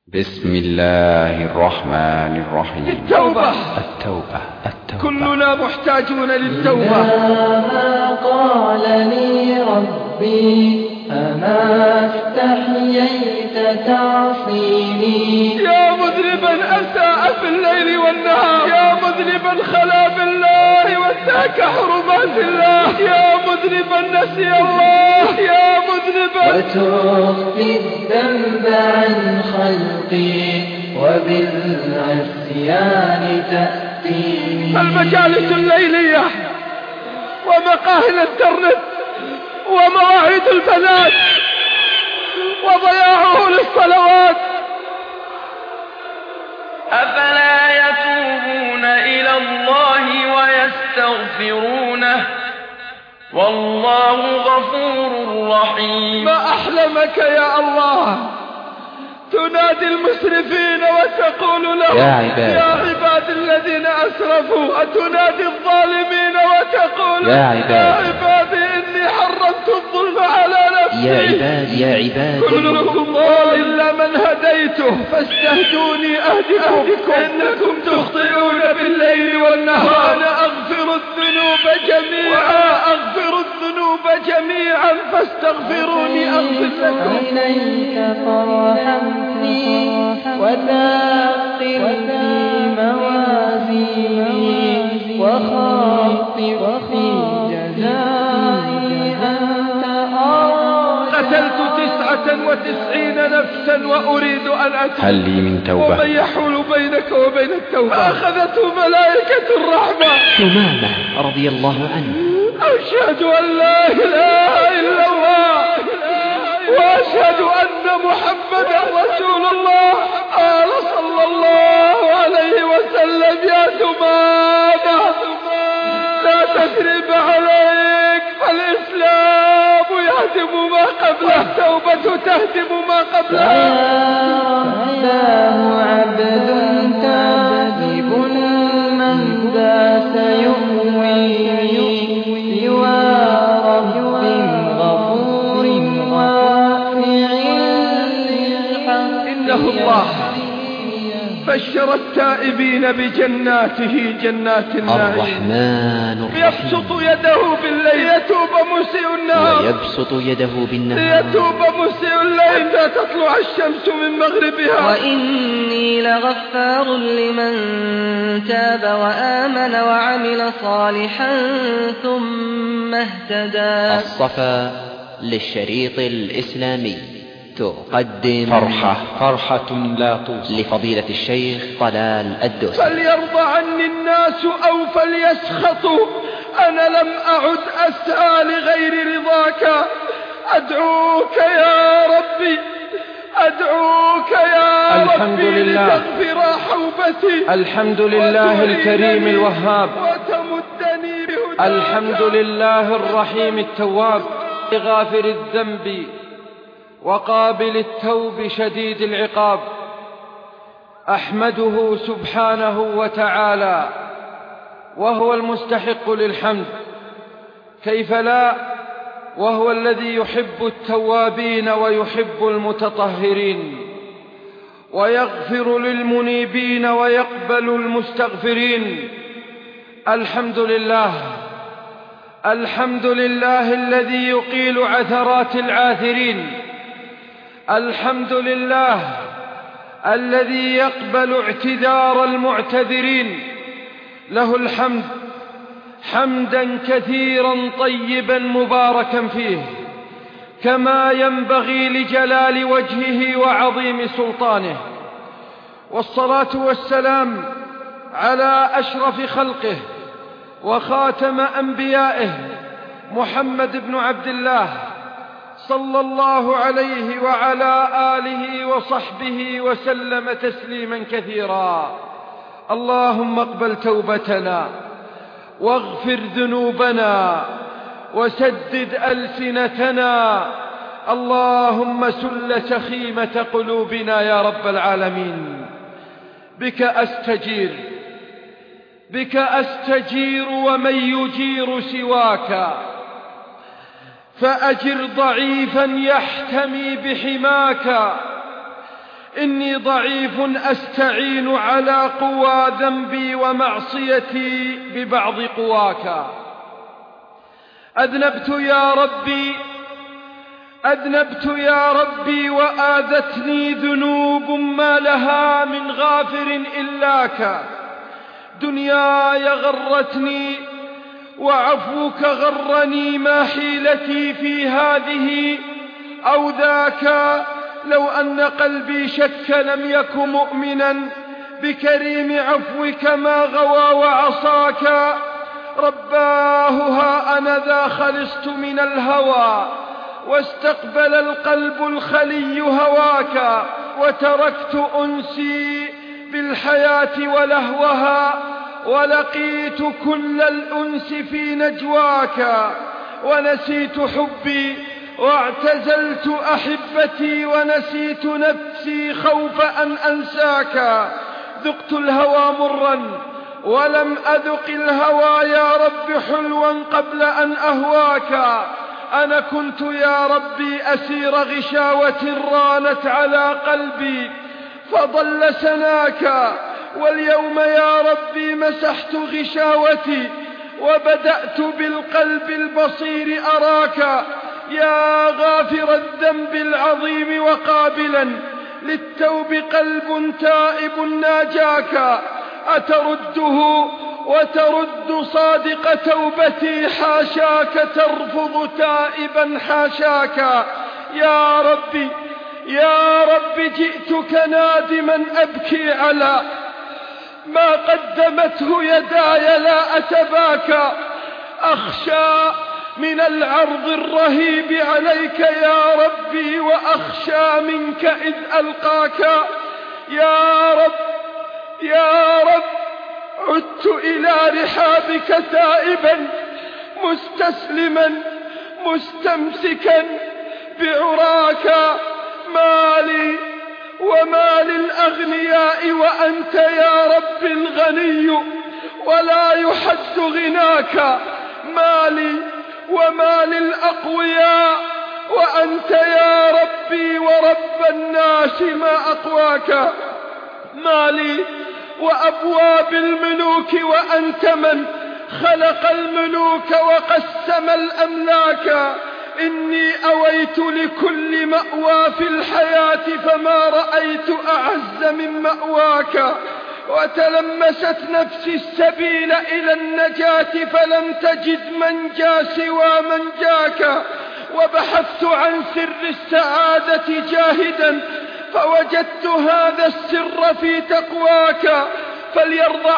بسم الله الرحمن الرحيم. التوبة. كلنا محتاجون للتوبة. ما قال لي ربي أما استحييت تعصيني، يا مذنبا أساء في الليل والنهار، يا مذنبا خلا بالله وانتهك حرمات الله، يا مذنبا نسي الله، يا مذنبا وتخفي الذنب عن خلقي وبالعصيان تأتيني. المجالس الليلية ومقاهي الانترنت ومواعيد البنات وضياعه للصلوات. أفلا يتوبون إلى الله ويستغفرونه والله غفور رحيم. ما أحلمك يا الله تنادي المسرفين وتقول لهم يا عباد الذين أسرفوا، أتنادي الظالمين وتقول يا عبادي إني حرمت الظلم على نفسي. يا عبادي كلكم ضال إلا من هديته فاستهدوني أهدكم، إنكم تخطئون بالليل والنهار وأنا أغفر الذنوب جميعا فاستغفروني أغفر لكم. إليك فارحمني وثاقل في موازيني وخاطر في جزائي أنت أرجى. قتلت 99 نفسا وأريد أن أتوب، هل لي من توبة؟ ومن يحول بينك وبين التوبة فأخذته ملائكة الرحمة. ثمامة رضي الله عنه: أشهد أن لا إله إلا الله وأشهد أن محمدا رسول الله. قال صلى الله عليه وسلم: يا ثمامة لا تثريب عليك، فالإسلام يهدم ما قبله، التوبة تهدم ما قبلها. الله عبد تائب من ذا سيؤوي سوى رب غفور وافع للحق. إنه الله بشر التائبين بجناته جنات النعيم. الرحمن الرحيم. يبسط يده بالليل ليتوب مسيء النهار، ويبسط يده بالنهار ليتوب مسيء الليل حتى تطلع الشمس من مغربها. وإني لغفار لمن تاب وآمن وعمل صالحا ثم اهتدى. الصفا للشريط الإسلامي تقدم فرحة لا توصف لفضيلة الشيخ طلال الدوسري. فليرضى عني الناس أو فليسخطوا، أنا لم أعد أسعى لغير رضاك. أدعوك يا ربي، أدعوك يا ربي لتغفر حوبتي. الحمد لله الكريم الوهاب، وتمدني بهداك. الحمد لله الرحيم التواب، غافر الذنب وقابل التوب شديد العقاب. أحمده سبحانه وتعالى وهو المستحق للحمد، كيف لا، وهو الذي يحب التوابين ويحب المتطهرين، ويغفر للمنيبين ويقبل المستغفرين. الحمد لله، الحمد لله الذي يقيل عثرات العاثرين، الحمد لله الذي يقبل اعتذار المعتذرين. له الحمد حمدا كثيرا طيبا مباركا فيه، كما ينبغي لجلال وجهه وعظيم سلطانه. والصلاة والسلام على أشرف خلقه وخاتم أنبيائه محمد بن عبد الله صلى الله عليه وعلى آله وصحبه وسلم تسليما كثيرا. اللهم اقبل توبتنا واغفر ذنوبنا وسدد ألسنتنا. اللهم سل سخيمة قلوبنا يا رب العالمين. بك أستجير ومن يجير سواك، فأجر ضعيفا يحتمي بحماك. إني ضعيف أستعين على قوى ذنبي ومعصيتي ببعض قواك. أذنبت يا ربي وآذتني ذنوب ما لها من غافر إلاك. دنياي غرتني وعفوك غرني، ما حيلتي في هذه أو ذاك. لو أن قلبي شك لم يك مؤمنا بكريم عفوك ما غوى وعصاك. رباه ها أنا ذا خلصت من الهوى، واستقبل القلب الخلي هواك. وتركت أنسي بالحياة ولهوها، ولقيت كل الأنس في نجواك. ونسيت حبي واعتزلت أحبتي، ونسيت نفسي خوف أن أنساك. ذقت الهوى مرا ولم أذق الهوى يا رب حلوا قبل أن أهواك. أنا كنت يا ربي أسير غشاوة رانت على قلبي فضل سناك. واليوم يا ربي مسحت غشاوتي وبدأت بالقلب البصير أراك. يا غافر الذنب العظيم وقابلا للتوب قلب تائب ناجاك. أترده وترد صادق توبتي، حاشاك ترفض تائبا حاشاك. يا ربي جئتك نادما أبكي على ما قدمته يداي لا أتباكى. أخشى من العرض الرهيب عليك يا ربي، وأخشى منك إذ ألقاك. يا رب عدت إلى رحابك تائبا مستسلما مستمسكا بعراك. مالي ومال الأغنياء وأنت يا رب الغني ولا يحد غناك. مالي ومال الأقوياء وأنت يا ربي ورب الناس ما أقواك. مالي وأبواب الملوك وأنت من خلق الملوك وقسم الأملاك. إني أويت لكل مأوى في الحياة فما رأيت أعز من مأواك. وتلمست نفسي السبيل إلى النجاة فلم تجد منجا سوى منجاك. وبحثت عن سر السعادة جاهدا فوجدت هذا السر في تقواك. فليرضى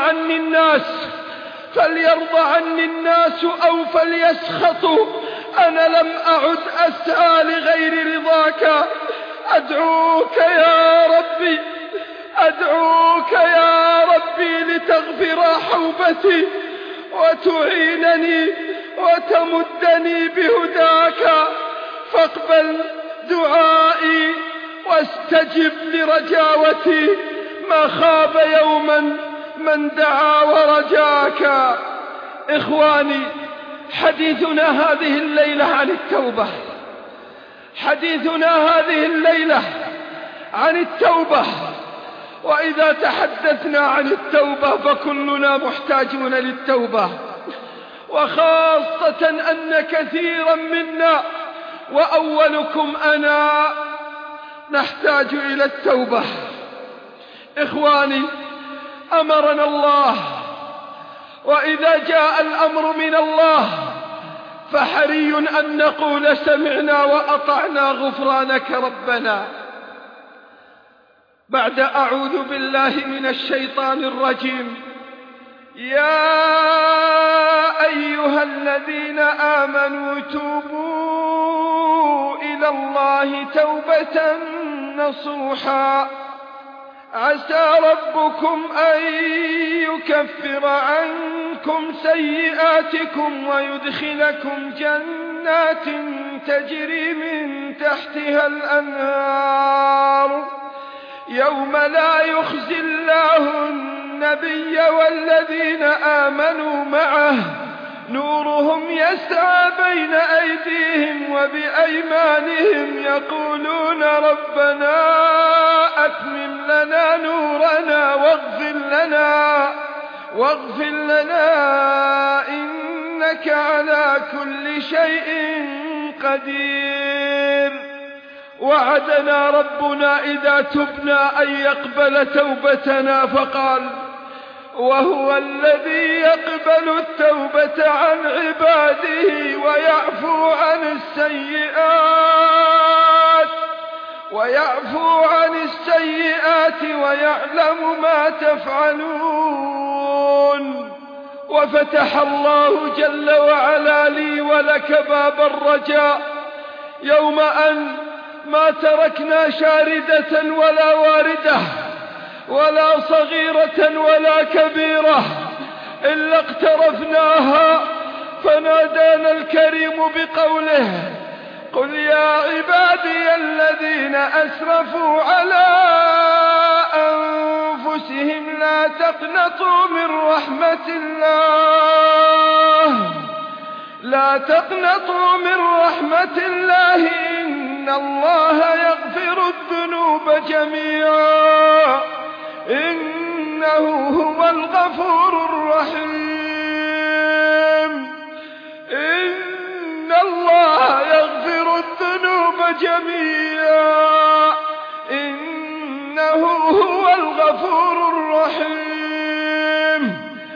عني الناس أو فليسخطوا، أنا لم أعد أسعى لغير رضاك. أدعوك يا ربي لتغفر حوبتي وتعينني وتمدني بهداك. فاقبل دعائي واستجب لرجاوتي، ما خاب يوما من دعا ورجاك. إخواني، حديثنا هذه الليلة عن التوبة. حديثنا هذه الليلة عن التوبة. وإذا تحدثنا عن التوبة فكلنا محتاجون للتوبة، وخاصة أن كثيرا منا وأولكم أنا نحتاج إلى التوبة. إخواني، أمرنا الله، وإذا جاء الأمر من الله فحري أن نقول سمعنا وأطعنا غفرانك ربنا. بعد أعوذ بالله من الشيطان الرجيم. يا أيها الذين آمنوا توبوا إلى الله توبة نصوحا عسى ربكم أن يكفر عنكم سيئاتكم ويدخلكم جنات تجري من تحتها الأنهار يوم لا يخزي الله النبي والذين آمنوا معه نورهم يسعى بين أيديهم وبأيمانهم يقولون ربنا أتمم لنا نورنا واغفر لنا إنك على كل شيء قدير. وعدنا ربنا إذا تبنا أن يقبل توبتنا، فقال وهو الذي يقبل التوبة عن عباده ويعفو عن السيئات ويعلم ما تفعلون. وفتح الله جل وعلا لي ولك باب الرجاء يوم أن ما تركنا شاردة ولا واردة ولا صغيرة ولا كبيرة إلا اقترفناها، فنادانا الكريم بقوله قل يا عبادي الذين أسرفوا على أنفسهم لا تقنطوا من رحمة الله إن الله يغفر الذنوب جميعا إنه هو الغفور الرحيم. إن الله يغفر الذنوب جميعا إنه هو الغفور الرحيم.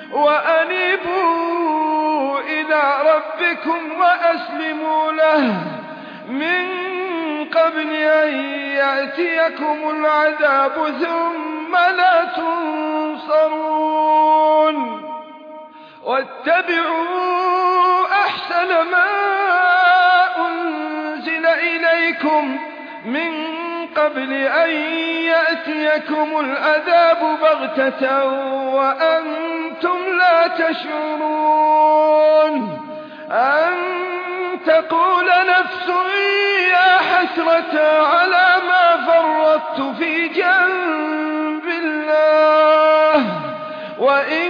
وأنيبوا إلى ربكم وأسلموا له من قبل أن يأتيكم العذاب ثم لا تنصرون. واتبعوا أحسن ما أنزل إليكم من قبل أن يأتيكم العذاب بغتة وأنتم لا تشعرون. أن تقول نفس يا حسرة على ما فرطت في جنب الله وإن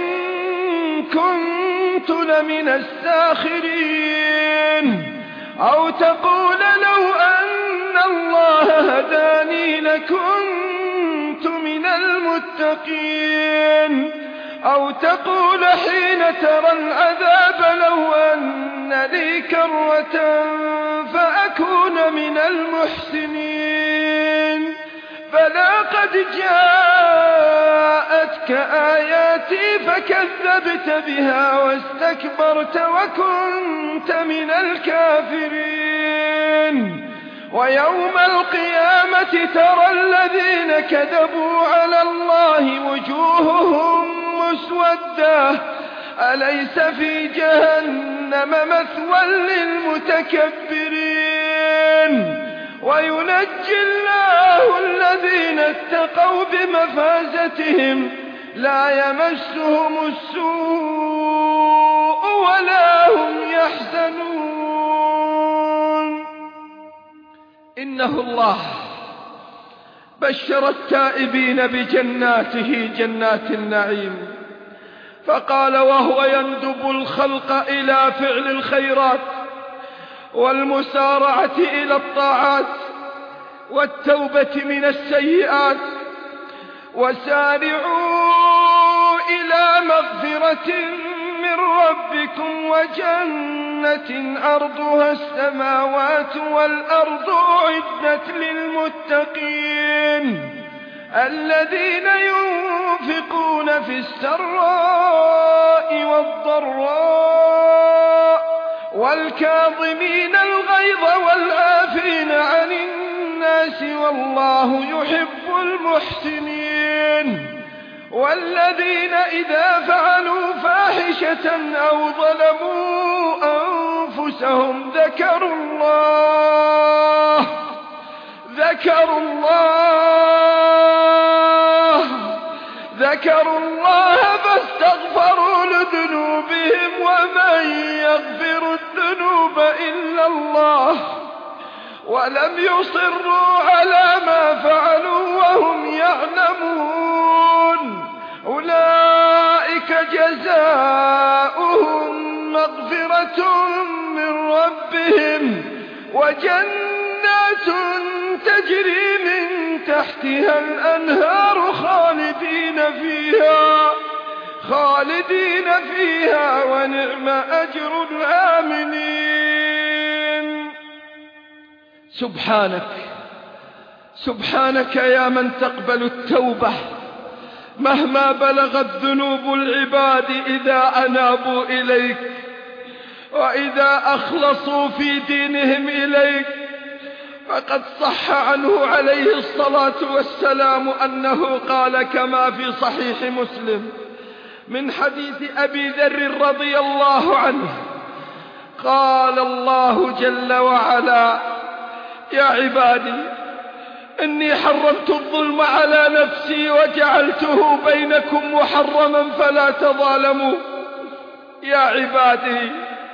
كنت لمن الساخرين. أو تقول لو أن الله هداني لكنت من المتقين. أو تقول حين ترى العذاب لو أن لي كرة فأكون من المحسنين. فلا قد جاءتك آياتي فكذبت بها واستكبرت وكنت من الكافرين. ويوم القيامة ترى الذين كذبوا على الله وجوههم مسودة أليس في جهنم مثوى للمتكبرين. وينجي الله الذين اتقوا بمفازتهم لا يمسهم السوء ولا هم يحزنون. إنه الله بشر التائبين بجناته جنات النعيم، فقال وهو يندب الخلق إلى فعل الخيرات والمسارعة إلى الطاعات والتوبة من السيئات. وسارعوا إلى مغفرة من ربكم وجنة عرضها السماوات والأرض أعدت للمتقين الذين ينفقون في السراء والضراء والكاظمين الغيظ والعافين عن الناس والله يحب المحسنين. والذين إذا فعلوا فاحشة أو ظلموا أنفسهم ذكروا الله فاستغفروا لذنوبهم ومن يغفر الذنوب إلا الله ولم يصروا على ما فعلوا وهم يعلمون أولئك جزاؤهم مغفرة من ربهم وجنات تجري من تحتها الأنهار خالدين فيها ونعم أجر العاملين. سبحانك يا من تقبل التوبة مهما بلغت ذنوب العباد إذا أنابوا إليك وإذا أخلصوا في دينهم إليك. فقد صح عنه عليه الصلاة والسلام أنه قال كما في صحيح مسلم من حديث أبي ذر رضي الله عنه قال الله جل وعلا: يا عبادي إني حرمت الظلم على نفسي وجعلته بينكم محرما فلا تظالموا. يا عبادي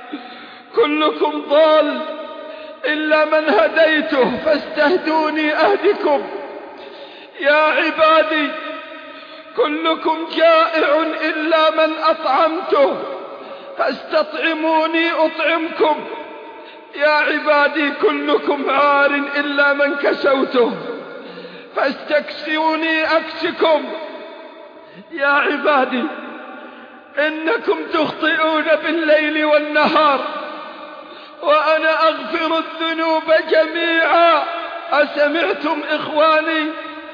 كلكم ضال إلا من هديته فاستهدوني أهدكم. يا عبادي كلكم جائع إلا من أطعمته فاستطعموني أطعمكم. يا عبادي كلكم عار إلا من كسوته فاستكسوني أكسكم. يا عبادي إنكم تخطئون بالليل والنهار وأنا أغفر الذنوب جميعا. أسمعتم إخواني؟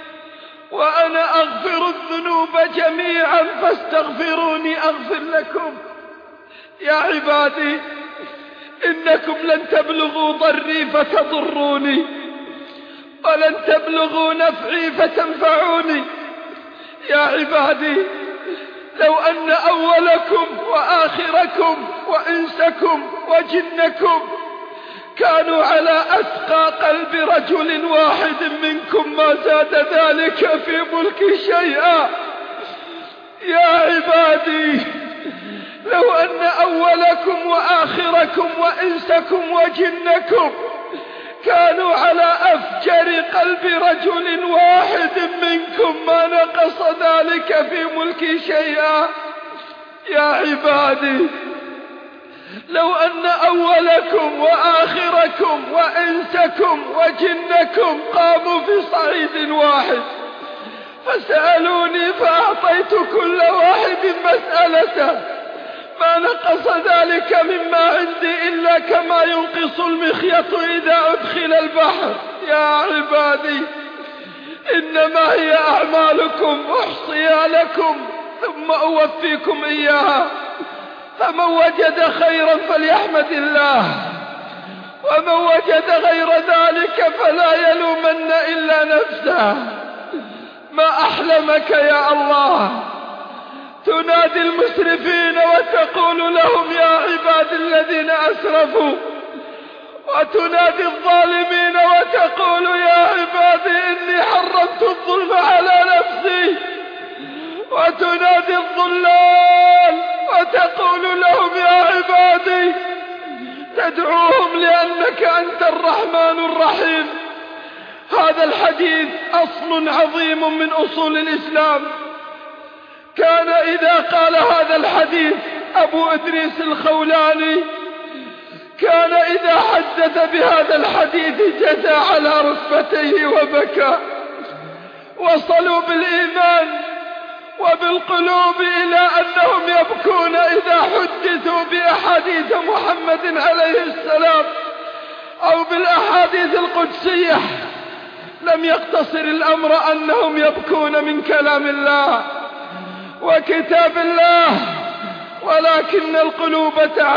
وأنا أغفر الذنوب جميعا فاستغفروني أغفر لكم. يا عبادي إنكم لن تبلغوا ضري فتضروني ولن تبلغوا نفعي فتنفعوني. يا عبادي لو أن أولكم وآخركم وإنسكم وجنكم كانوا على أتقى قلب رجل واحد منكم ما زاد ذلك في ملكي شيئا. يا عبادي لو أن أولكم وآخركم وإنسكم وجنكم كانوا على أفجر قلب رجل واحد منكم ما نقص ذلك في ملكي شيئا. يا عبادي لو أن أولكم وآخركم وإنسكم وجنكم قاموا في صعيد واحد فسألوني فأعطيت كل واحد مسألته ما نقص ذلك مما عندي إلا كما ينقص المخيط إذا أدخل البحر. يا عبادي إنما هي أعمالكم أحصيها لكم ثم أوفيكم إياها. فمن وجد خيرا فليحمد الله ومن وجد غير ذلك فلا يلومن إلا نفسه. ما أحلمك يا الله تنادي المسرفين وتقول لهم يا عباد الذين أسرفوا، وتنادي الظالمين وتقول يا عبادي إني حرمت الظلم على نفسي، وتنادي الضلال وتقول لهم يا عبادي، تدعوهم لأنك أنت الرحمن الرحيم. هذا الحديث أصل عظيم من أصول الإسلام. كان إذا قال هذا الحديث أبو إدريس الخولاني كان إذا حدث بهذا الحديث جثى على ركبتيه وبكى. وصلوا بالإيمان وبالقلوب إلى أنهم يبكون إذا حدثوا بأحاديث محمد عليه السلام أو بالأحاديث القدسية. لم يقتصر الأمر أنهم يبكون من كلام الله وكتاب الله، ولكن القلوب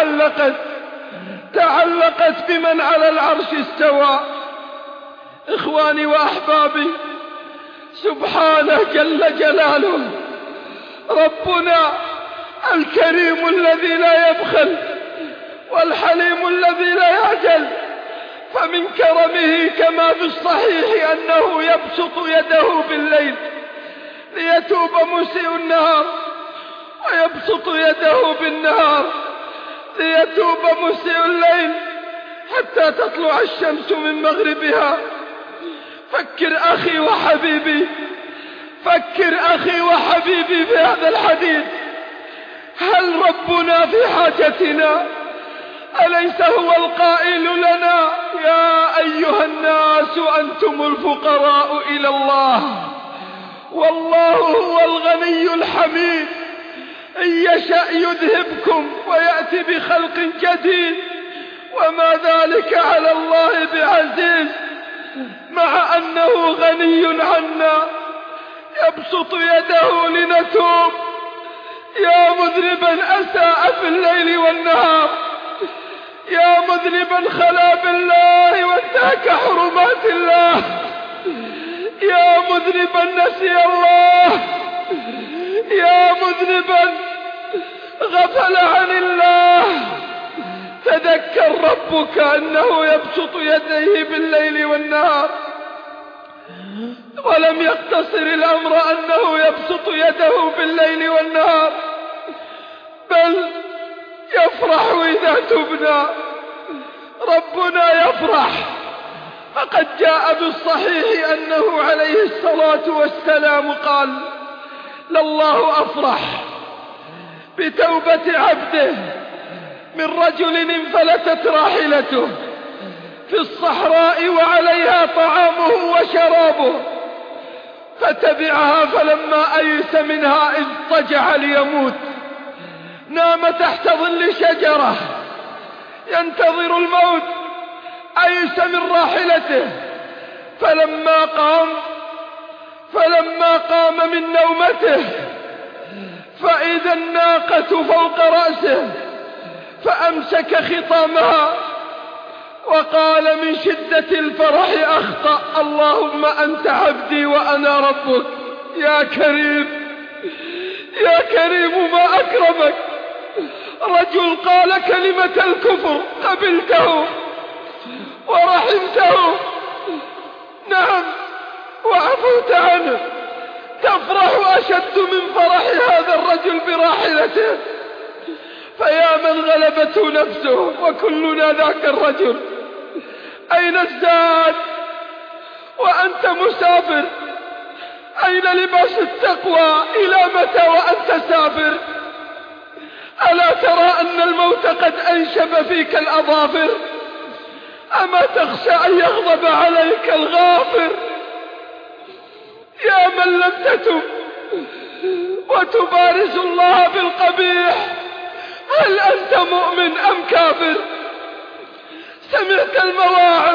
تعلقت بمن على العرش استوى. إخواني وأحبابي، سبحانه جل جلاله ربنا الكريم الذي لا يبخل والحليم الذي لا يعجل. فمن كرمه كما في الصحيح أنه يبسط يده بالليل ليتوب مسيء النهار، ويبسط يده بالنهار ليتوب مسيء الليل حتى تطلع الشمس من مغربها. فكر أخي وحبيبي، فكر أخي وحبيبي في هذا الحديث. هل ربنا في حاجتنا؟ أليس هو القائل لنا يا أيها الناس أنتم الفقراء إلى الله والله هو الغني الحميد، إن يشأ يذهبكم ويأتي بخلق جديد وما ذلك على الله بعزيز، مع أنه غني عنا يبسط يده لنتوب. يا مذنبا أساء في الليل والنهار، يا مذنبا خلا بالله وانتهك حرمات الله، يا مذنبا نسي الله، يا مذنبا غفل عن الله، تذكر ربك أنه يبسط يديه بالليل والنهار. ولم يقتصر الأمر أنه يبسط يده بالليل والنهار، بل يفرح إذا تبنا. ربنا يفرح، فقد جاء بالصحيح أنه عليه الصلاة والسلام قال: لله أفرح بتوبة عبده من رجل انفلتت راحلته في الصحراء وعليها طعامه وشرابه فتبعها، فلما أيس منها اضطجع ليموت نام تحت ظل شجرة ينتظر الموت، أيس من راحلته، فلما قام من نومته فإذا الناقة فوق رأسه، فأمسك خطامها وقال من شدة الفرح أخطأ: اللهم أنت عبدي وأنا ربك. يا كريم يا كريم ما أكرمك، رجل قال كلمة الكفر قبلته ورحمته، نعم، وعفوت عنه، تفرح أشد من فرح هذا الرجل براحلته. فيا من غلبته نفسه وكلنا ذاك الرجل، أين الزاد وأنت مسافر؟ أين لباس التقوى؟ إلى متى وأنت سافر؟ ألا ترى أن الموت قد أنشب فيك الأظافر؟ أما تخشى أن يغضب عليك الغافر؟ يا من لم تتب وتبارز الله بالقبيح، هل أنت مؤمن أم كافر؟ سمعت المواعظ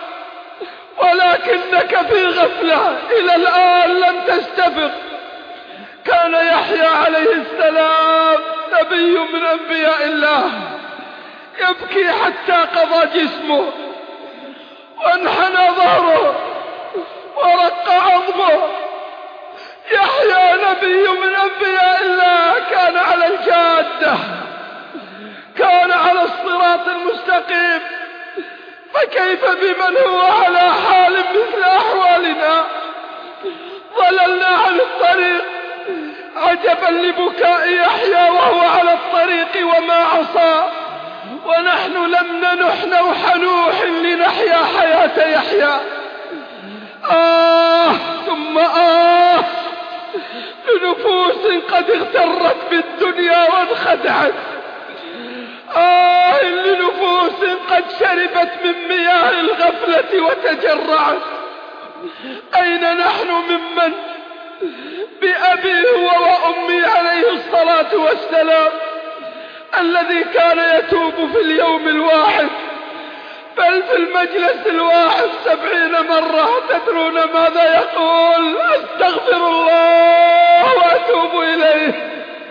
ولكنك في غفلة، إلى الآن لم تستفق. كان يحيى عليه السلام نبي من أنبياء الله، يبكي حتى قضى جسمه وانحنى ظهره ورق عظمه. يحيى نبي من أنبياء الله، كان على الجادة، كان على الصراط المستقيم، فكيف بمن هو على حال مثل أحوالنا؟ ضللنا عن الطريق، عجبا لبكاء يحيى وهو على الطريق وما عصى، ونحن لم ننح نوح نوح لنحيا حياة يحيى. ثم لنفوس قد اغترت بالدنيا وانخدعت، لنفوس قد شربت من مياه الغفلة وتجرعت. أين نحن ممن بأبي وأمي عليه الصلاة والسلام الذي كان يتوب في اليوم الواحد، بل في المجلس الواحد 70 مرة؟ تدرون ماذا يقول؟ استغفر الله وأتوب إليه.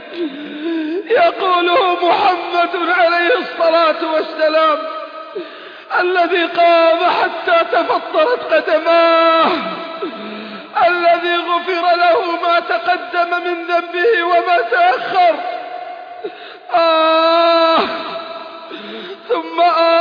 يقوله محمد عليه الصلاة والسلام الذي قام حتى تفطرت قدماه، الذي غفر له ما تقدم من ذنبه وما تأخر. ثم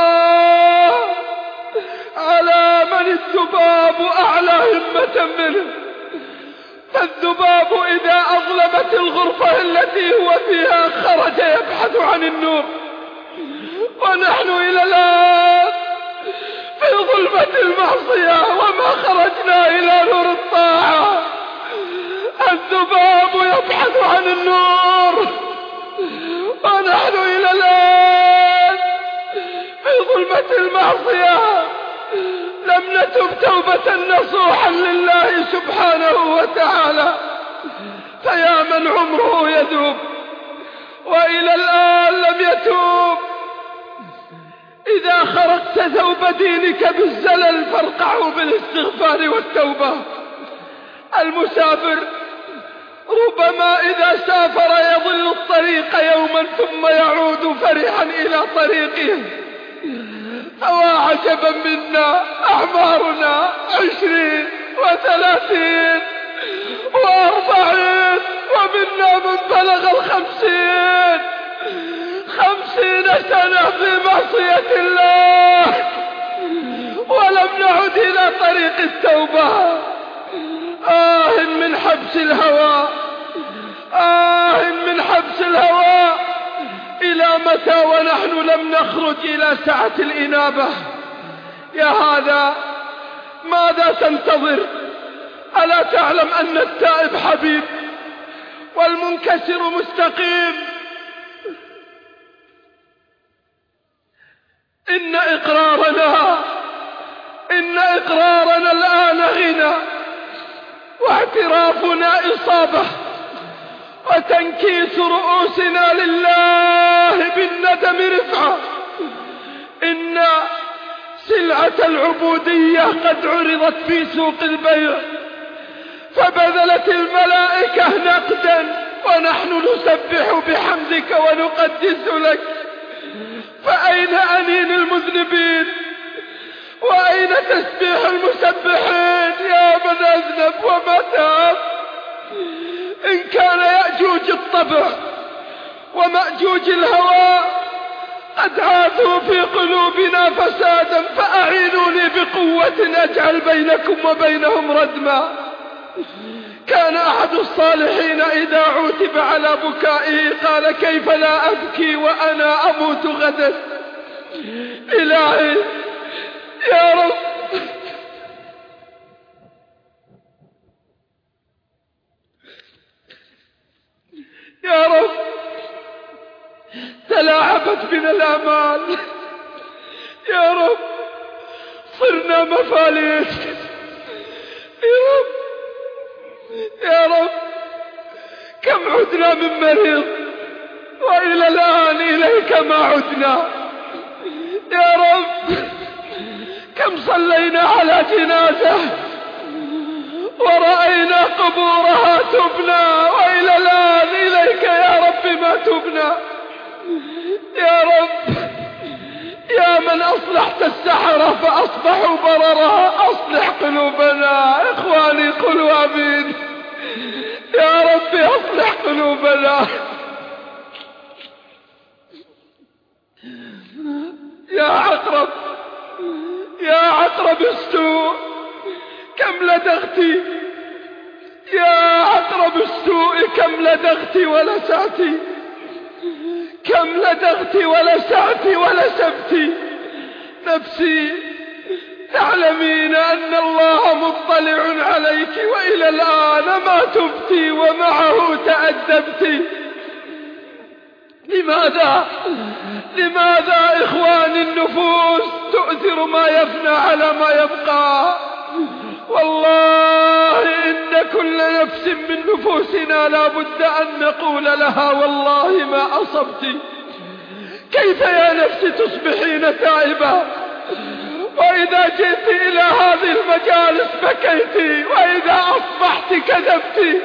على من الذباب أعلى همة منه، فالذباب إذا أظلمت الغرفة التي هو فيها خرج يبحث عن النور، ونحن إلى الآن في ظلمة المعصية وما خرجنا إلى نور الطاعة. الذباب يبحث عن النور ونحن إلى الآن ظلمة المعصية لم نتب توبة نصوحا لله سبحانه وتعالى، فيا من عمره يذوب وإلى الآن لم يتوب، إذا خرقت ثوب دينك بالزلل فارقعه بالاستغفار والتوبة. المسافر ربما إذا سافر يضل الطريق يوما ثم يعود فرحا إلى طريقه، فوا عجبا منا أعمارنا 20 و30 و40 ومنا من بلغ 50 سنة في معصية الله ولم نعد إلى طريق التوبة. من حبس الهوى، من حبس الهوى، إلى متى ونحن لم نخرج إلى سعة الإنابة؟ يا هذا ماذا تنتظر؟ ألا تعلم أن التائب حبيب والمنكسر مستقيم؟ إن إقرارنا الآن غنى، واعترافنا إصابة، وتنكيس رؤوسنا لله بالندم رفعة. إن سلعة العبودية قد عرضت في سوق البيع، فبذلت الملائكة نقدا ونحن نسبح بحمدك ونقدس لك، فأين أنين المذنبين وأين تسبيح المسبحين يا من أذنب وما تاب؟ إن كان يأجوج الطبع ومأجوج الهوى قد عاثوا في قلوبنا فسادا، فأعينوني بقوة أجعل بينكم وبينهم ردما. كان أحد الصالحين إذا عوتب على بكائه قال كيف لا أبكي وأنا أموت غدا؟ إلهي يا رب، يا رب، تلاعبت بنا الآمال، يا رب صرنا مفاليس، يا رب، يا رب كم عدنا من مريض وإلى الآن إليك ما عدنا، يا رب كم صلينا على جنازة ورأينا قبورها تبنى وإلى الآن إليك يا رب ما تبنى، يا رب يا من أصلحت السحرة فأصبحوا بررها، أصلح قلوبنا. إخواني قلوا آمين. يا رب أصلح قلوبنا. يا عقرب، يا عقرب السوء كم لدغتي، يا عقرب السوء كم لدغتي ولسعتي، كم لدغتي ولسعتي ولسبتي نفسي. تعلمين أن الله مطلع عليك وإلى الآن ما تبتي ومعه تأدبتي. لماذا إخواني النفوس تؤثر ما يفنى على ما يبقى؟ والله إن كل نفس من نفوسنا لا بد أن نقول لها والله ما أصبت. كيف يا نفس تصبحين تائبة وإذا جئت إلى هذه المجالس بكيت وإذا أصبحت كذبت؟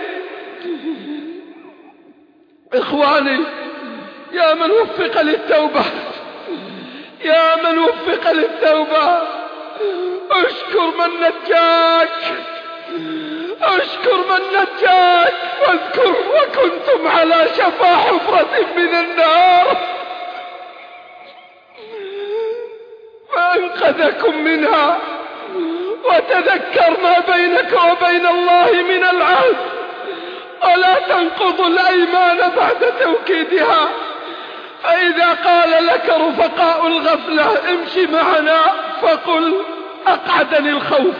إخواني يا من وفق للتوبة، يا من وفق للتوبة، اشكر من نجاك، اشكر من نجاك، واذكر وكنتم على شفا حفرة من النار فأنقذكم منها، وتذكر ما بينك وبين الله من العهد، ولا تنقضوا الأيمان بعد توكيدها. فإذا قال لك رفقاء الغفلة امشي معنا فقل أقعدني الخوف،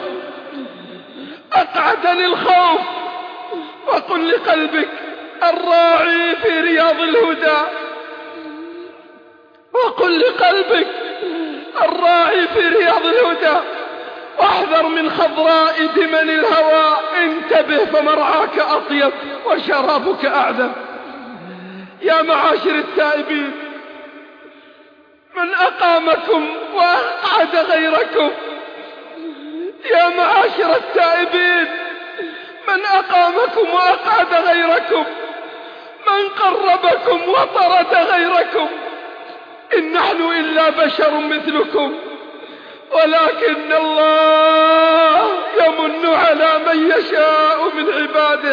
أقعدني الخوف، وقل لقلبك الراعي في رياض الهدى، وقل لقلبك الراعي في رياض الهدى، واحذر من خضراء دمن الهوى، انتبه فمرعاك أطيب وشرابك أعذب. يا معاشر التائبين، من أقامكم وأقعد غيركم؟ يا معاشر التائبين، من أقامكم وأقعد غيركم؟ من قربكم وطرد غيركم؟ إن نحن إلا بشر مثلكم، ولكن الله يمن على من يشاء من عباده.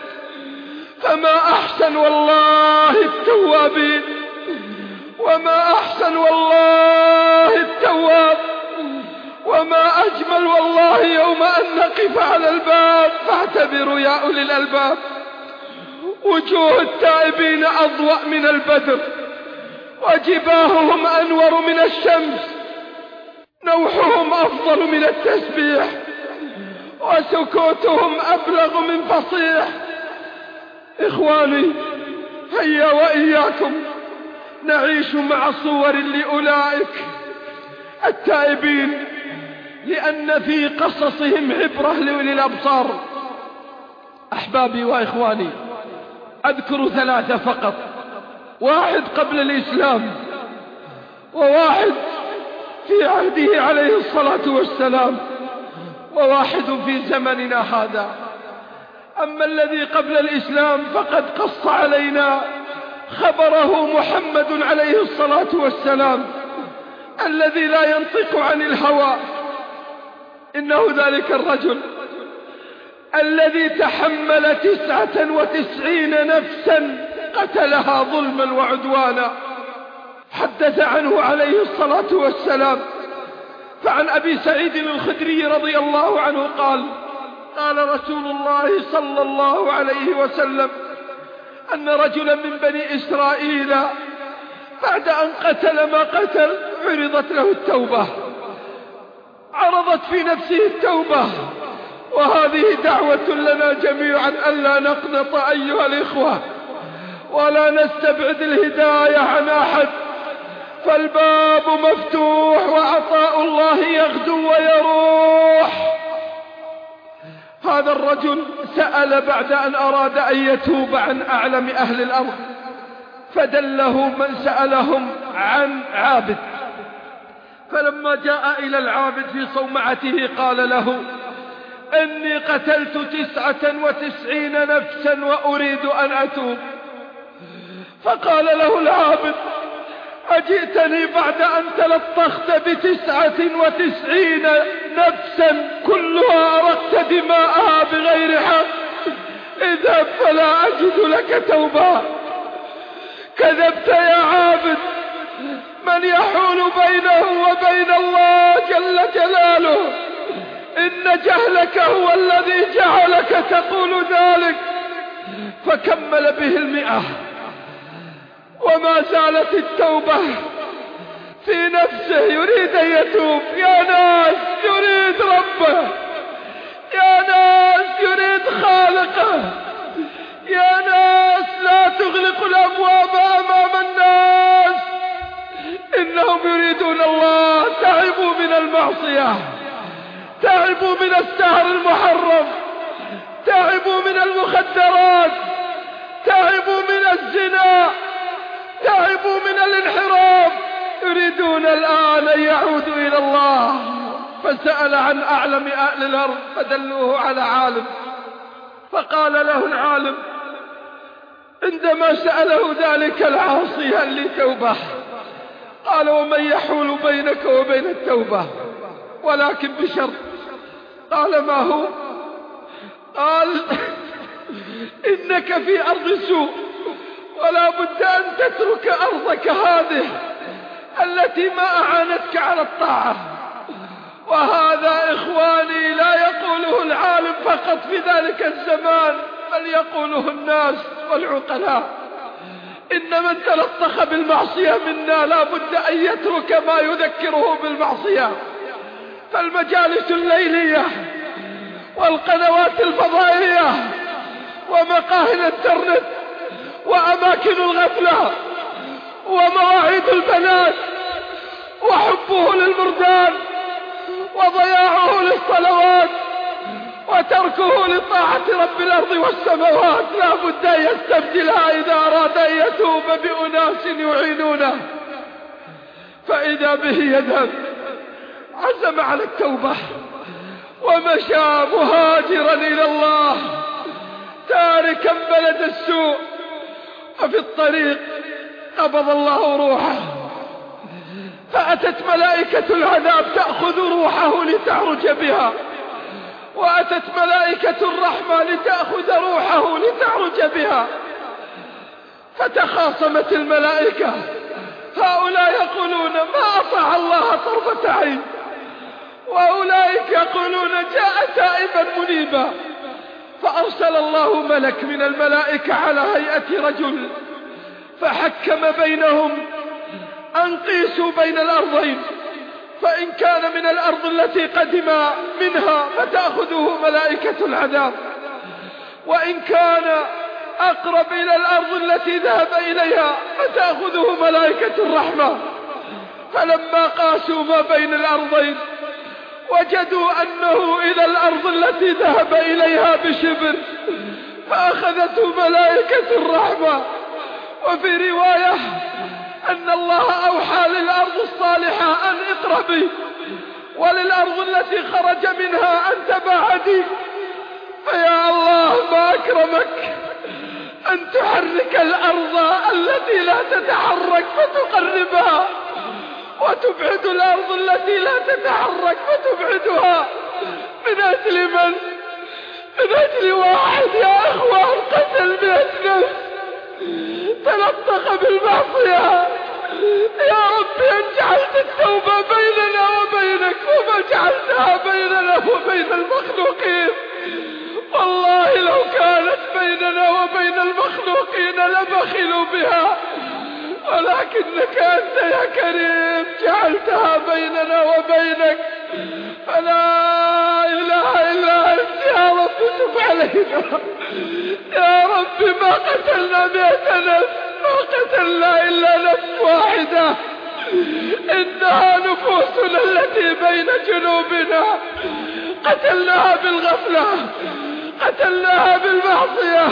فما أحسن والله التوابين، وما أحسن والله التواب، وما أجمل والله يوم أن نقف على الباب. فاعتبروا يا أولي الألباب، وجوه التائبين أضوأ من البدر، وجباههم أنور من الشمس، نوحهم أفضل من التسبيح، وسكوتهم أبلغ من فصيح. إخواني، هيا وإياكم نعيش مع صور لأولئك التائبين، لأن في قصصهم عبرة لأولي الأبصار. أحبابي وإخواني، أذكر 3 فقط، 1 قبل الإسلام، و1 في عهده عليه الصلاة والسلام، و1 في زمننا هذا. أما الذي قبل الإسلام فقد قص علينا خبره محمد عليه الصلاة والسلام، الذي لا ينطق عن الهوى. إنه ذلك الرجل الذي تحمل 99 نفسا قتلها ظلما وعدوانا، حدث عنه عليه الصلاة والسلام. فعن أبي سعيد الخدري رضي الله عنه قال: قال رسول الله صلى الله عليه وسلم أن رجلا من بني إسرائيل بعد أن قتل ما قتل عرضت له التوبة، عرضت في نفسه التوبة. وهذه دعوة لنا جميعا ألا نقنط أيها الإخوة، ولا نستبعد الهداية عن أحد، فالباب مفتوح وعطاء الله يغدو ويروح. هذا الرجل سأل بعد أن أراد أن يتوب عن أعلم أهل الأرض، فدله من سألهم عن عابد، فلما جاء إلى العابد في صومعته قال له: إني قتلت 99 نفسا وأريد أن أتوب. فقال له العابد: أجئتني بعد أن تلطخت ب99 نفسا كلها أرقت دماءها بغير حق، اذهب فلا أجد لك توبة. كذبت يا عابد، من يحول بينه وبين الله جل جلاله؟ إن جهلك هو الذي جعلك تقول ذلك. فكمل به 100، وما زالت التوبة في نفسه، يريد أن يتوب. يا ناس، يريد ربه، يا ناس يريد خالقه، يا ناس لا تغلقوا الأبواب أمام الناس، إنهم يريدون الله. تعبوا من المعصية، تعبوا من السهر المحرم، تعبوا من المخدرات، تعبوا من الزنا، تعبوا من الانحراف، يريدون الآن أن يعودوا إلى الله. فسأل عن أعلم أهل الأرض فدلوه على عالم، فقال له العالم عندما سأله ذلك العاصي: هل لي توبة؟ قال: ومن يحول بينك وبين التوبة؟ ولكن بشرط. قال: ما هو؟ قال: إنك في أرض سوء، ولا بد أن تترك أرضك هذه التي ما أعانتك على الطاعة. وهذا إخواني لا يقوله العالم فقط في ذلك الزمان، بل يقوله الناس والعقلاء. إن من تلطخ بالمعصية منا لا بد أن يترك ما يذكره بالمعصية. فالمجالس الليلية والقنوات الفضائية ومقاهي الانترنت وأماكن الغفلة ومواعيد البنات وحبه للمردان وضياعه للصلوات وتركه لطاعة رب الأرض والسماوات لا بد أن يستبدلها إذا أراد أن يتوب بأناس يعينونه. فإذا به يذهب عزم على التوبة ومشى مهاجرا إلى الله تاركا بلد السوء. وفي الطريق قبض الله روحه، فأتت ملائكة العذاب تأخذ روحه لتعرج بها، وأتت ملائكة الرحمة لتأخذ روحه لتعرج بها. فتخاصمت الملائكة، هؤلاء يقولون ما أطاع الله طرفة عين، وأولئك يقولون جاء تائبا منيبا. فأرسل الله ملك من الملائكة على هيئة رجل فحكم بينهم أن قيسوا بين الأرضين، فإن كان من الأرض التي قدم منها فتأخذه ملائكة العذاب، وإن كان أقرب إلى الأرض التي ذهب إليها فتأخذه ملائكة الرحمة. فلما قاسوا ما بين الأرضين وجدوا أنه إلى الأرض التي ذهب إليها بشبر، فأخذته ملائكة الرحمة. وفي رواية أن الله أوحى للأرض الصالحة أن اقربي، وللأرض التي خرج منها أن تباعدي. فيا الله ما أكرمك أن تحرك الأرض التي لا تتحرك فتقربها، وتبعد الأرض التي لا تتحرك فتبعدها. من أجل من؟ من أجل واحد يا أخوان قتل 100 نفس، تلطخ بالمعصية. يا ربي أن جعلت التوبة بيننا وبينك وما جعلتها بيننا وبين المخلوقين. والله لو كانت بيننا وبين المخلوقين لبخلوا بها، ولكنك أنت يا كريم جعلتها بيننا وبينك. فلا إله إلا أنت يا رب تب علينا. يا رب ما قتلنا 100 نفس، ما قتلنا إلا نفس واحدة، إنها نفوسنا التي بين جنوبنا، قتلناها بالغفلة، قتلناها بالمعصية،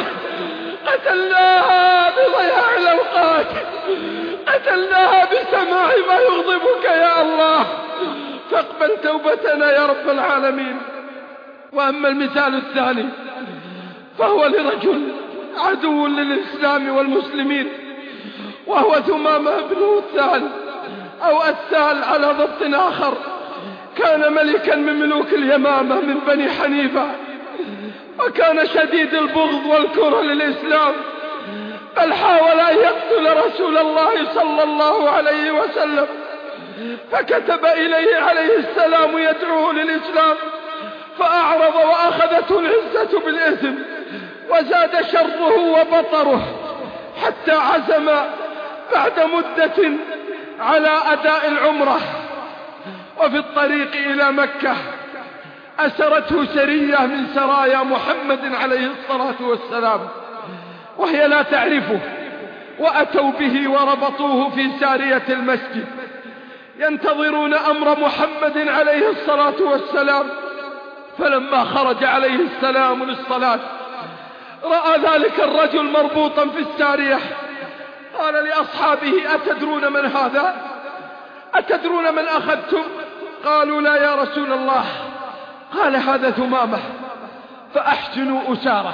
قتلناها بضياع الأوقات، قتلناها بسماع ما يغضبك يا الله. فاقبل توبتنا يا رب العالمين. وأما المثال الثاني فهو لرجل عدو للإسلام والمسلمين، وهو ثمامة بن أثال أو أثال على ضبط آخر. كان ملكا من ملوك اليمامة من بني حنيفة، وكان شديد البغض والكره للإسلام، بل حاول أن يقتل رسول الله صلى الله عليه وسلم. فكتب إليه عليه السلام يدعوه للإسلام، فأعرض وأخذته العزة بالإثم، وزاد شره وبطره، حتى عزم بعد مدة على أداء العمرة. وفي الطريق إلى مكة أسرته سرية من سرايا محمد عليه الصلاة والسلام، وهي لا تعرفه، وأتوا به وربطوه في سارية المسجد ينتظرون أمر محمد عليه الصلاة والسلام. فلما خرج عليه السلام للصلاة رأى ذلك الرجل مربوطا في السارية، قال لأصحابه أتدرون من هذا؟ أتدرون من أخذتم؟ قالوا لا يا رسول الله. قال هذا ثمامة، فأحسنوا أساره،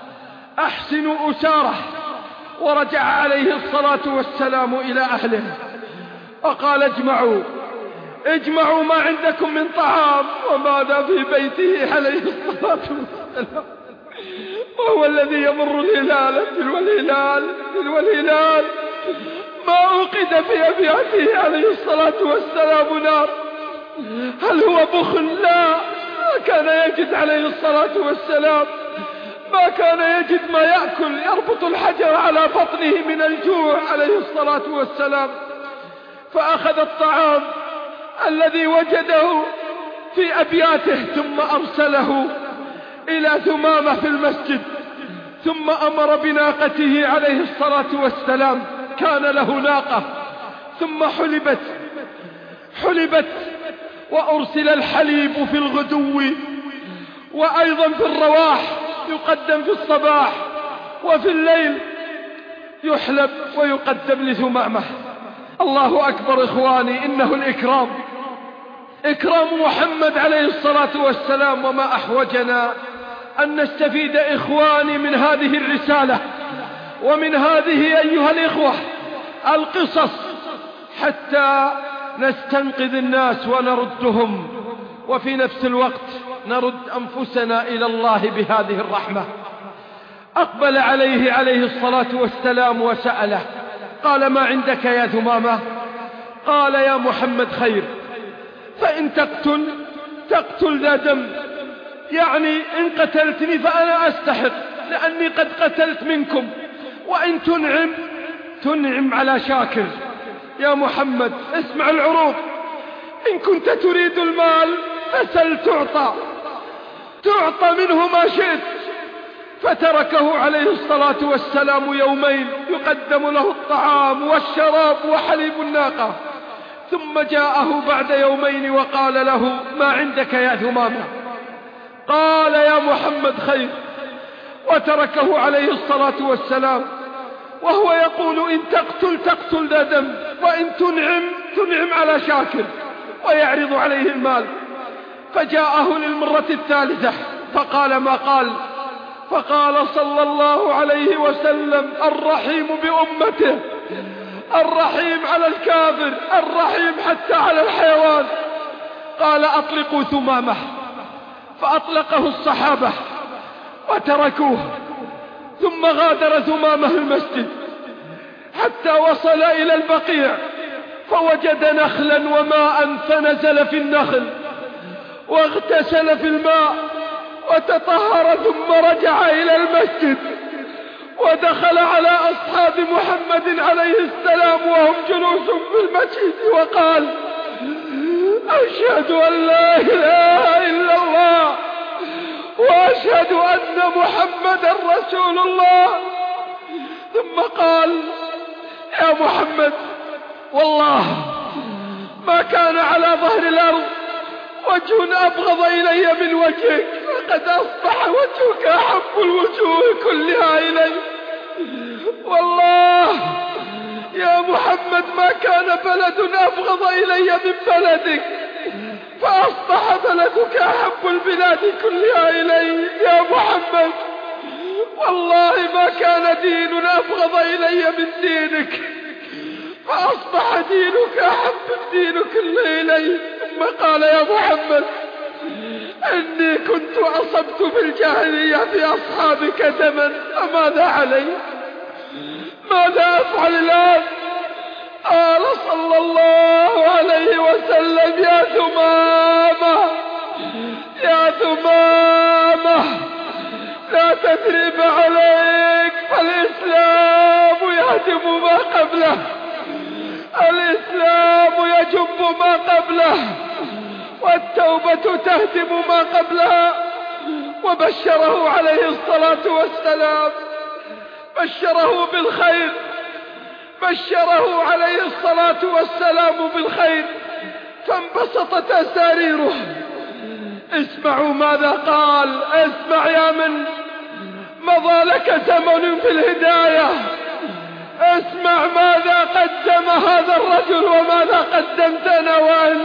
أحسنوا أساره. ورجع عليه الصلاة والسلام إلى أهله وقال اجمعوا ما عندكم من طعام. وماذا في بيته عليه الصلاة والسلام، وهو الذي يمر الهلال تلو الهلال ما أوقد في أبياته عليه الصلاة والسلام نار. هل هو بخل؟ لا، كان يجد عليه الصلاة والسلام، ما كان يجد ما يأكل، يربط الحجر على بطنه من الجوع عليه الصلاة والسلام. فأخذ الطعام الذي وجده في أبياته ثم أرسله إلى ثمامة في المسجد، ثم أمر بناقته عليه الصلاة والسلام. كان له ناقة ثم حلبت حلبت وأرسل الحليب في الغدو، وأيضا في الرواح يقدم في الصباح، وفي الليل يحلب ويقدم لثمامة. الله أكبر إخواني، إنه الإكرام، إكرام محمد عليه الصلاة والسلام. وما أحوجنا أن نستفيد إخواني من هذه الرسالة ومن هذه أيها الإخوة القصص حتى نستنقذ الناس ونردهم، وفي نفس الوقت نرد أنفسنا إلى الله بهذه الرحمة. أقبل عليه الصلاة والسلام وسأله، قال: ما عندك يا ثمامة؟ قال: يا محمد خير، فإن تقتل ذا دم، يعني إن قتلتني فأنا أستحق لأني قد قتلت منكم، وإن تنعم على شاكر. يا محمد اسمع العروض، إن كنت تريد المال فسل تعطى منه ما شئت. فتركه عليه الصلاة والسلام يومين يقدم له الطعام والشراب وحليب الناقة، ثم جاءه بعد يومين وقال له: ما عندك يا ثمامة؟ قال: يا محمد خير. وتركه عليه الصلاة والسلام وهو يقول: إن تقتل ذا دم، وإن تنعم على شاكر، ويعرض عليه المال. فجاءه للمرة الثالثة فقال ما قال، فقال صلى الله عليه وسلم: الرحيم بأمته، الرحيم على الكافر، الرحيم حتى على الحيوان. قال: أطلقوا ثمامة. فأطلقه الصحابة وتركوه، ثم غادر ثمامة المسجد حتى وصل إلى البقيع، فوجد نخلا وماء، فنزل في النخل واغتسل في الماء وتطهر، ثم رجع إلى المسجد ودخل على أصحاب محمد عليه السلام وهم جلوس في المسجد وقال: أشهد أن لا إله إلا الله وأشهد أن محمدا رسول الله. ثم قال: يا محمد، والله ما كان على ظهر الأرض وجه أبغض إلي من وجهك، وقد أصبح وجهك أحب الوجوه كلها إلي. والله يا محمد ما كان بلد أبغض إلي من بلدك، فأصبح بلدك أحب البلاد كلها إلي يا محمد. والله ما كان دين أبغض إلي من دينك، فأصبح دينك أحب الدين كله إلي. ثم قال: يا محمد، إني كنت أصبت في الجاهلية في أصحابك دما، فماذا علي؟ ماذا أفعل الآن؟ قال صلى الله عليه وسلم: يا ثمامة، يا ثمامة، لا تثريب عليك، فالإسلام يهدم ما قبله، الإسلام يجب ما قبله، والتوبة تهدم ما قبلها. وبشره عليه الصلاة والسلام، بشره بالخير، بشره عليه الصلاة والسلام بالخير، فانبسطت أساريره. اسمعوا ماذا قال، اسمع يا من مضى لك زمن في الهداية، اسمع ماذا قدم هذا الرجل وماذا قدمت أنا وأنت.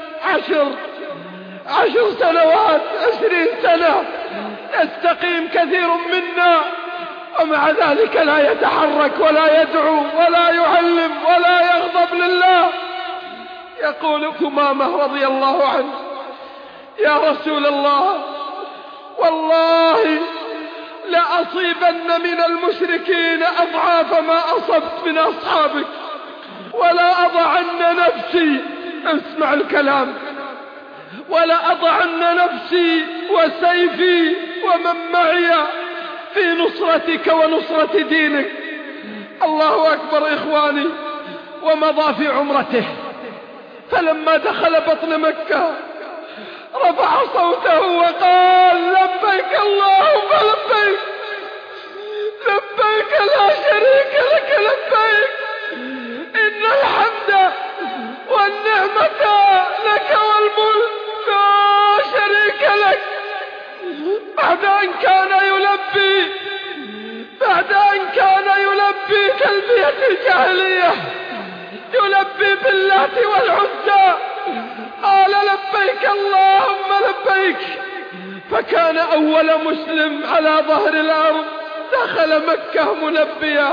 10 سنوات، 20 سنة يستقيم كثير منا، ومع ذلك لا يتحرك ولا يدعو ولا يعلم ولا يغضب لله. يقول ثمامة رضي الله عنه: يا رسول الله، والله لأصيبن من المشركين أضعاف ما أصبت من أصحابك، ولا أضعن نفسي، اسمع الكلام، ولا أضعن نفسي وسيفي ومن معي في نصرتك ونصرة دينك. الله أكبر إخواني. ومضى في عمرته، فلما دخل بطن مكة رفع صوته وقال: لبيك اللهم لبيك، لبيك لا شريك لك لبيك، إن الحمد والنعمة يلبي تلبية الجاهلية، يلبي باللات والعزى، قال لبيك اللهم لبيك. فكان أول مسلم على ظهر الأرض دخل مكة ملبيا.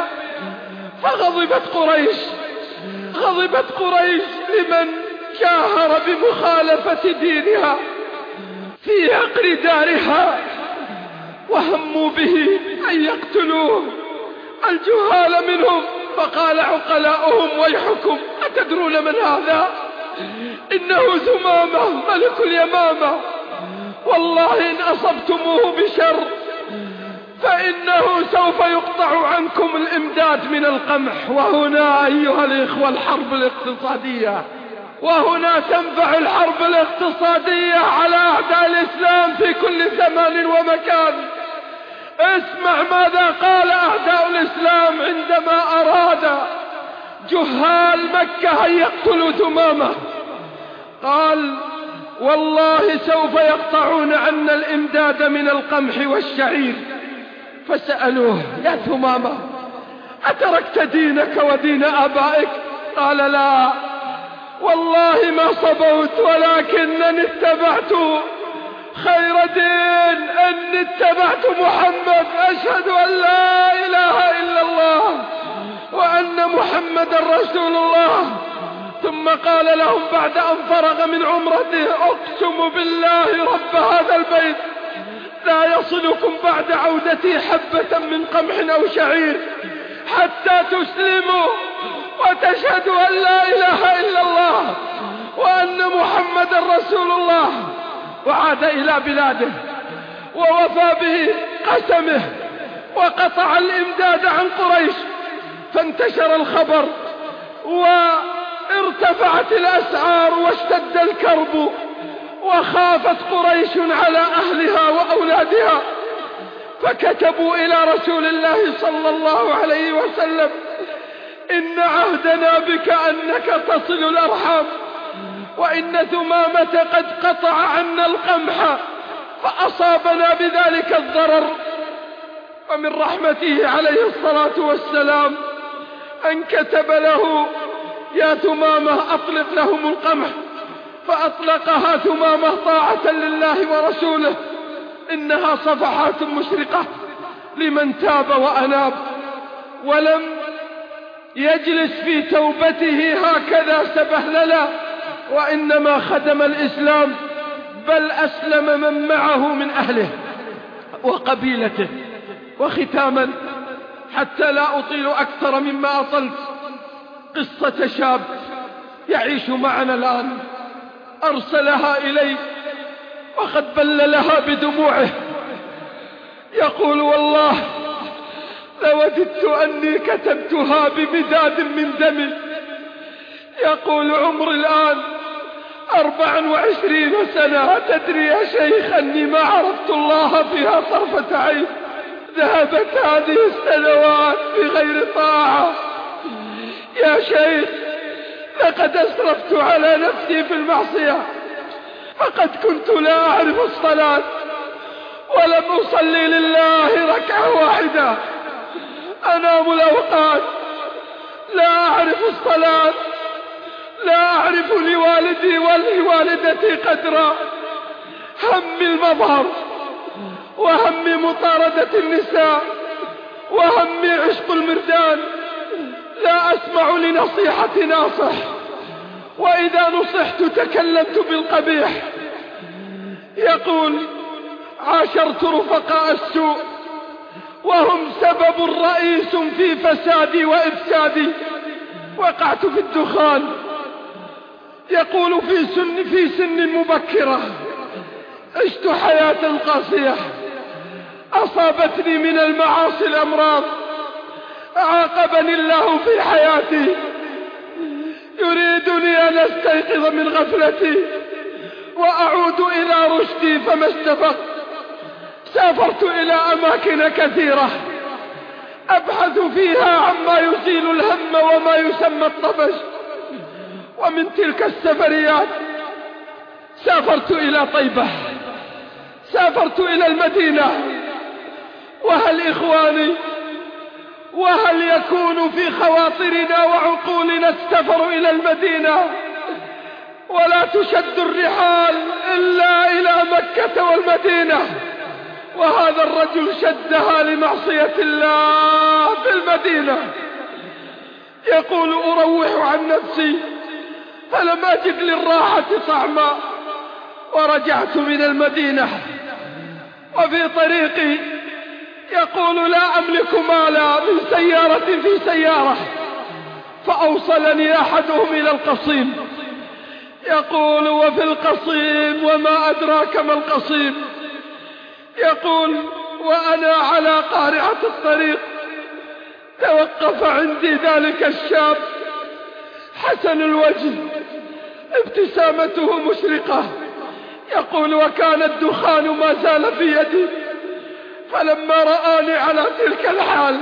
غضبت قريش لمن جاهر بمخالفة دينها في عقر دارها، وهموا به أن يقتلوه الجهال منهم. فقال عقلاؤهم ويحكم أتدرون من هذا؟ إنه ثمامة ملك اليمامة، والله إن أصبتموه بشر فإنه سوف يقطع عنكم الإمداد من القمح. وهنا أيها الإخوة الحرب الاقتصادية، وهنا تنفع الحرب الاقتصادية على أعداء الإسلام في كل زمان ومكان. اسمع ماذا قال أعداء الإسلام عندما أراد جهال مكة أن يقتلوا ثمامة. قال والله سوف يقطعون عنا الإمداد من القمح والشعير. فسألوه يا ثمامة أتركت دينك ودين آبائك؟ قال لا والله ما صبوت، ولكنني اتبعت خير دين، أني اتبعت محمد. أشهد أن لا إله إلا الله وأن محمد رسول الله. ثم قال لهم بعد أن فرغ من عمرته أقسم بالله رب هذا البيت لا يصلكم بعد عودتي حبة من قمح أو شعير حتى تسلموا وتشهدوا أن لا إله إلا الله وأن محمد رسول الله. وعاد إلى بلاده ووفى به قسمه وقطع الإمداد عن قريش. فانتشر الخبر وارتفعت الأسعار واشتد الكرب، وخافت قريش على أهلها وأولادها، فكتبوا إلى رسول الله صلى الله عليه وسلم إن عهدنا بك أنك تصل الأرحام، وإن ثمامة قد قطع عنا القمح فأصابنا بذلك الضرر. ومن رحمته عليه الصلاة والسلام أن كتب له يا ثمامة أطلق لهم القمح، فأطلقها ثمامة طاعة لله ورسوله. إنها صفحات مشرقة لمن تاب وأناب، ولم يجلس في توبته هكذا سبهللا، وإنما خدم الإسلام، بل أسلم من معه من أهله وقبيلته. وختاما حتى لا أطيل أكثر مما أطلت، قصة شاب يعيش معنا الآن أرسلها إلي وقد بللها بدموعه. يقول والله لوددت أني كتبتها بمداد من دمي. يقول عمري الآن 24 سنة. تدري يا شيخ أني ما عرفت الله فيها طرفة عين. ذهبت هذه السنوات بغير طاعة. يا شيخ لقد أسرفت على نفسي في المعصية، فقد كنت لا أعرف الصلاة ولم أصلي لله ركعة واحدة. أنام الأوقات لا أعرف الصلاة، لا أعرف لوالدي ولوالدتي قدرا. همي المظهر، وهمي مطاردة النساء، وهمي عشق المردان. لا أسمع لنصيحة ناصح، وإذا نصحت تكلمت بالقبيح. يقول عاشرت رفقاء السوء وهم سبب رئيس في فسادي وإفسادي. وقعت في الدخان. يقول في سن مبكرة عشت حياة قاسية، أصابتني من المعاصي الأمراض، عاقبني الله في حياتي، يريدني أن أستيقظ من غفلتي وأعود إلى رشدي فما استفقت. سافرت إلى أماكن كثيرة أبحث فيها عما يزيل الهم وما يسمى الطفش. ومن تلك السفريات سافرت إلى طيبة، سافرت إلى المدينة. وهل إخواني وهل يكون في خواطرنا وعقولنا السفر إلى المدينة ولا تشد الرحال إلا إلى مكة والمدينة؟ وهذا الرجل شدها لمعصية الله في المدينة. يقول أروح عن نفسي فلم أجد للراحة طعما، ورجعت من المدينة وفي طريقي يقول لا أملك مالا من سيارة في سيارة، فأوصلني أحدهم إلى القصيم. يقول وفي القصيم وما أدراك ما القصيم. يقول وأنا على قارعة الطريق توقف عندي ذلك الشاب حسن الوجه، ابتسامته مشرقة. يقول وكان الدخان ما زال في يدي، فلما رآني على تلك الحال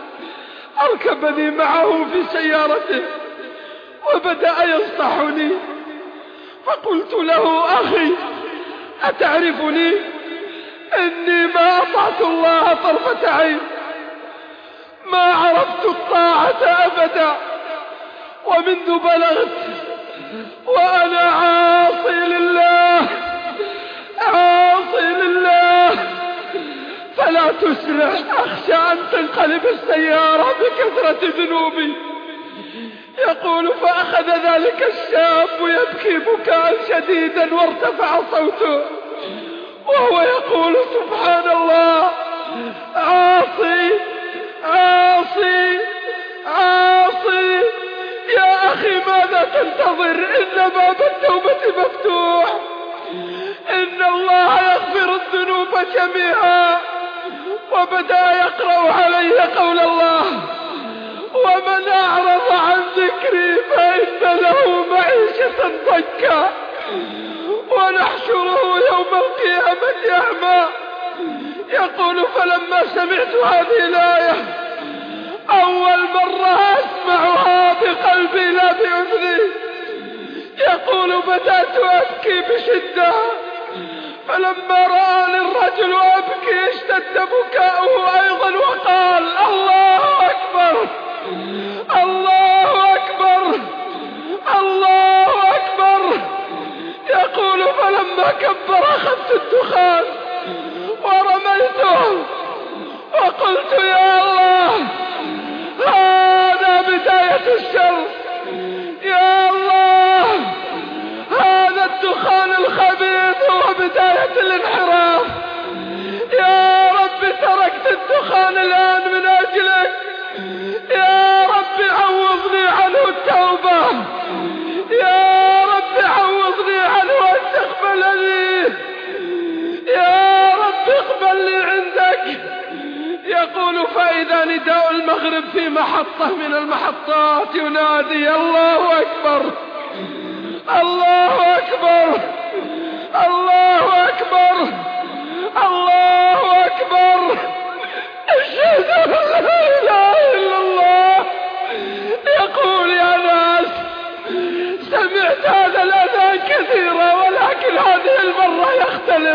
أركبني معه في سيارته وبدأ ينصحني. فقلت له أخي أتعرفني؟ إني ما أطعت الله طرفة عين، ما عرفت الطاعة أبدا، ومنذ بلغت وأنا عاصي لله عاصي لله، فلا تسرع، أخشى أن تنقلب السيارة بكثرة ذنوبي. يقول فأخذ ذلك الشاب يبكي بكاء شديدا وارتفع صوته وهو يقول سبحان الله عاصي عاصي عاصي. يا أخي ماذا تنتظر؟ إن باب التوبة مفتوح، إن الله يغفر الذنوب جميعا. وبدأ يقرأ علي قول الله ومن أعرض عن ذكري فإن له معيشة ضنكا ونحشره يوم القيامة أعمى. يقول فلما سمعت هذه الآية أول مرة أسمعها بقلبي لا بأذني، يقول بدأت أبكي بشدة، فلما رآني الرجل أبكي اشتد بكاؤه أيضا وقال الله أكبر الله أكبر الله أكبر. يقول فلما كبر أخذت الدخان ورميته وقلت يا الله هذا بداية الشر، يا الله هذا الدخان الخبيث هو بداية الانحراف. يا رب تركت الدخان الآن من أجلك، يا رب عوضني عنه التوبة، يا رب عوضني عنه أن تقبلني، يا رب اقبلني عندك. يقول فإذا نداء المغرب في محطة من المحطات ينادي الله أكبر الله أكبر الله أكبر الله أكبر. أشهد أن لا إله إلا الله. يقول يا ناس سمعت هذا الأذان كثيرا ولكن هذه المرة يختلف.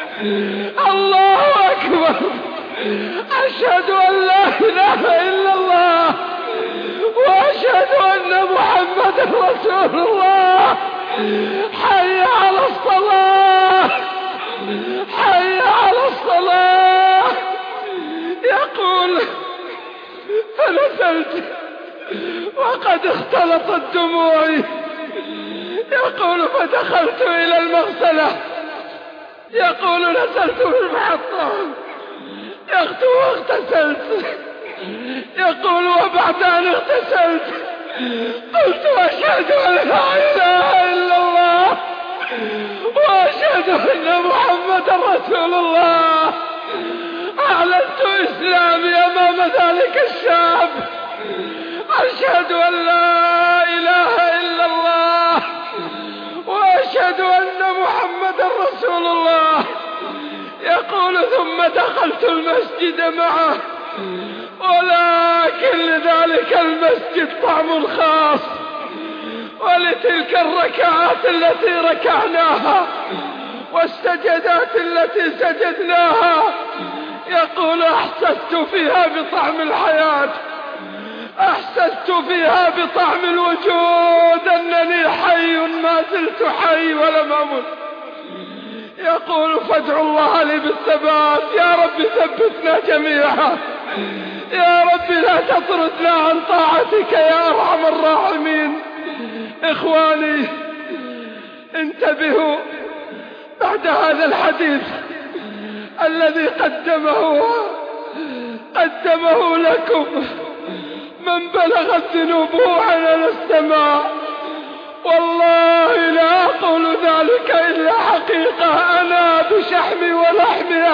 الله أكبر، أشهد أن لا إله إلا الله وأشهد أن محمدا رسول الله. حي على الصلاة حي على الصلاة. يقول فنزلت وقد اختلطت دموعي. يقول فدخلت إلى المغسلة. يقول نزلت في المحطة واغتسلت. يقول وبعد أن اغتسلت قلت أشهد أن لا إله إلا الله وأشهد أن محمدا رسول الله. أعلنت إسلامي أمام ذلك الشاب. أشهد أن لا إله إلا الله وأشهد أن محمدا رسول الله. يقول ثم دخلت المسجد معه، ولكن لذلك المسجد طعم خاص، ولتلك الركعات التي ركعناها والسجدات التي سجدناها يقول أحسست فيها بطعم الحياة، أحسست فيها بطعم الوجود، أنني حي ما زلت حي ولم أمت. يقول فادعوا الله لي بالثبات. يا رب ثبتنا جميعا، يا رب لا تطردنا عن طاعتك يا أرحم الراحمين. إخواني انتبهوا بعد هذا الحديث الذي قدمه لكم من بلغت ذنوبه عنان السماء. والله لا أقول ذلك إلا حقيقة، أنا بشحمي ولحمي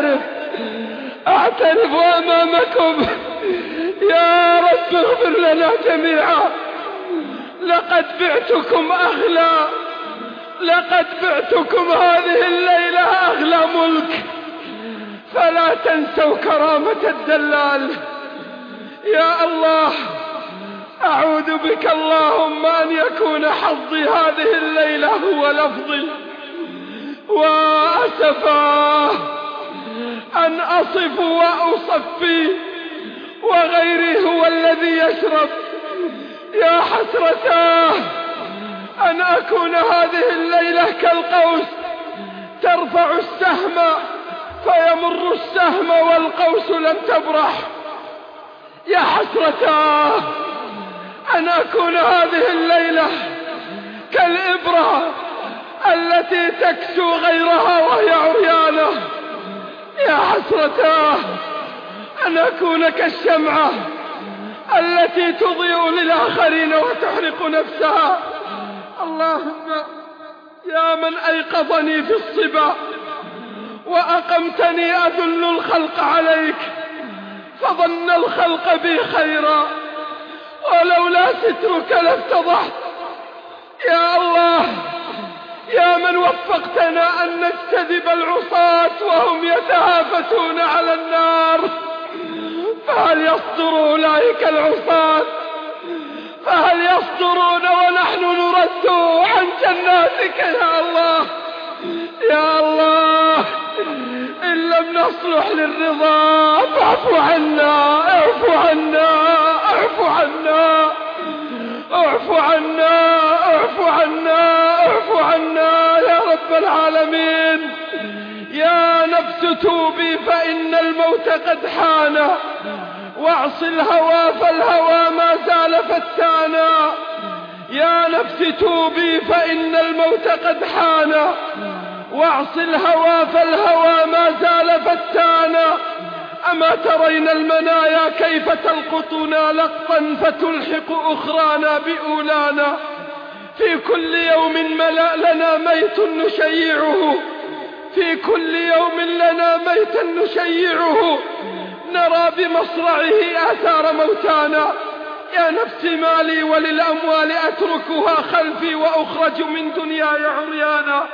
أعترف أمامكم. يا رب اغفر لنا جميعا. لقد بعتكم أغلى، لقد بعتكم هذه الليلة أغلى ملك، فلا تنسوا كرامة الدلال. يا الله أعوذ بك اللهم أن يكون حظي هذه الليلة هو لفظي، وأسفا أن أصف وأصفي وغيري هو الذي يشرب. يا حسرتاه أن أكون هذه الليلة كالقوس ترفع السهم فيمر السهم والقوس لم تبرح. يا حسرتاه أن أكون هذه الليلة كالإبرة التي تكسو غيرها وهي عريانة. يا حسرتاه أن أكون كالشمعة التي تضيء للآخرين وتحرق نفسها. اللهم يا من أيقظني في الصبا وأقمتني أدل الخلق عليك، فظن الخلق بي خيرا، ولولا سترك لافتضحت. يا الله يا من وفقتنا أن نجتذب العصاة وهم يتهافتون على النار، فهل يصدر أولئك العصاة؟ فهل يصدرون ونحن نرد عن جناتك يا الله؟ يا الله إن لم نصلح للرضا فاعف عنا، اعف عنا، اعف عنا، اعف عنا، اعف عنا، اعف عنا يا رب العالمين. يا نفس توبي فإن الموت قد حان، واعص الهوى فالهوى ما زال فتانا. يا نفس توبي فإن الموت قد حان، واعص الهوى فالهوى ما زال فتانا. أما ترين المنايا كيف تلقطنا لقطا فتلحق أخرانا بأولانا؟ في كل يوم ملأ لنا ميت نشيعه، في كل يوم لنا ميتا نشيعه، نرى بمصرعه آثار موتانا. يا نفسي مالي وللأموال أتركها خلفي وأخرج من دنياي عريانا.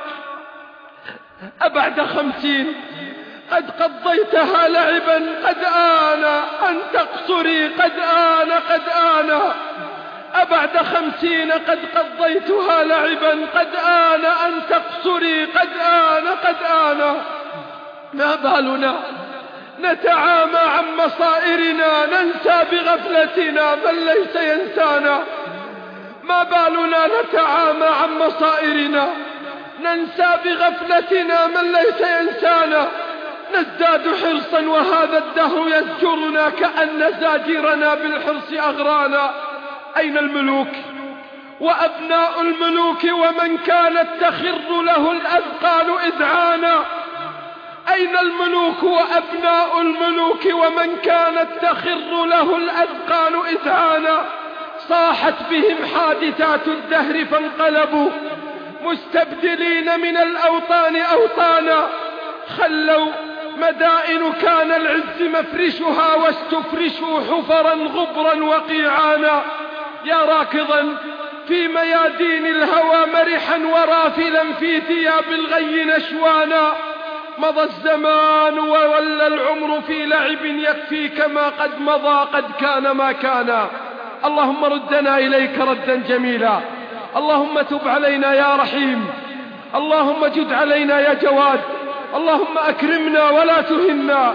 أبعد 50 قد قضيتها لعبا قد آن أن تقصري، قد آن قد آن. أبعد 50 قد قضيتها لعبا قد آن أن تقصري، قد آن قد آن. ما بالنا نتعامى عن مصائرنا ننسى بغفلتنا من ليس ينسانا؟ ما بالنا نتعامى عن مصائرنا ننسى بغفلتنا من ليس ينسانا؟ نزداد حرصا وهذا الدهر يزجرنا كأن زاجرنا بالحرص أغرانا. أين الملوك وأبناء الملوك ومن كانت تخر له الأذقان إذعانا؟ أين الملوك وأبناء الملوك ومن كانت تخر له الأذقان إذعانا؟ صاحت بهم حادثات الدهر فانقلبوا مستبدلين من الأوطان أوطانا. خلوا مدائن كان العز مفرشها واستفرشوا حفرا غبرا وقيعانا. يا راكضا في ميادين الهوى مرحا ورافلا في ثياب الغي نشوانا. مضى الزمان وولى العمر في لعب يكفيك ما قد مضى قد كان ما كان. اللهم ردنا إليك ردا جميلا، اللهم تب علينا يا رحيم، اللهم جد علينا يا جواد، اللهم أكرمنا ولا تهنا،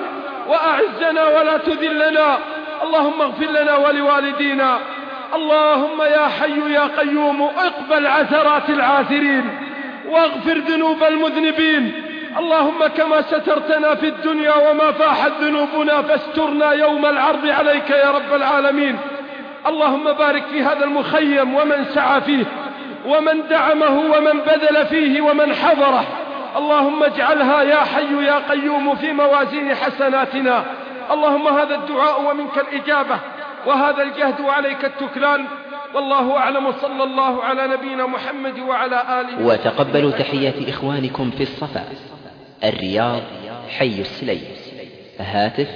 وأعزنا ولا تذلنا. اللهم اغفر لنا ولوالدينا. اللهم يا حي يا قيوم اقبل عثرات العاثرين واغفر ذنوب المذنبين. اللهم كما سترتنا في الدنيا وما فاحت ذنوبنا فاسترنا يوم العرض عليك يا رب العالمين. اللهم بارك في هذا المخيم ومن سعى فيه ومن دعمه ومن بذل فيه ومن حضره. اللهم اجعلها يا حي يا قيوم في موازين حسناتنا. اللهم هذا الدعاء ومنك الإجابة، وهذا الجهد وعليك التكلان. والله أعلم. صلى الله على نبينا محمد وعلى آله. وتقبلوا تحيات إخوانكم في الصفا، الرياض، حي السليم. هاتف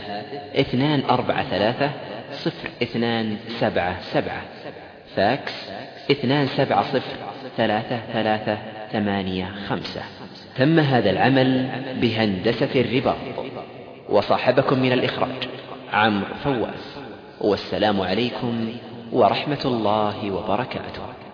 243-0277. فاكس 270-3385. تم هذا العمل بهندسة الرباط، وصاحبكم من الإخراج عمرو فواز. والسلام عليكم ورحمة الله وبركاته.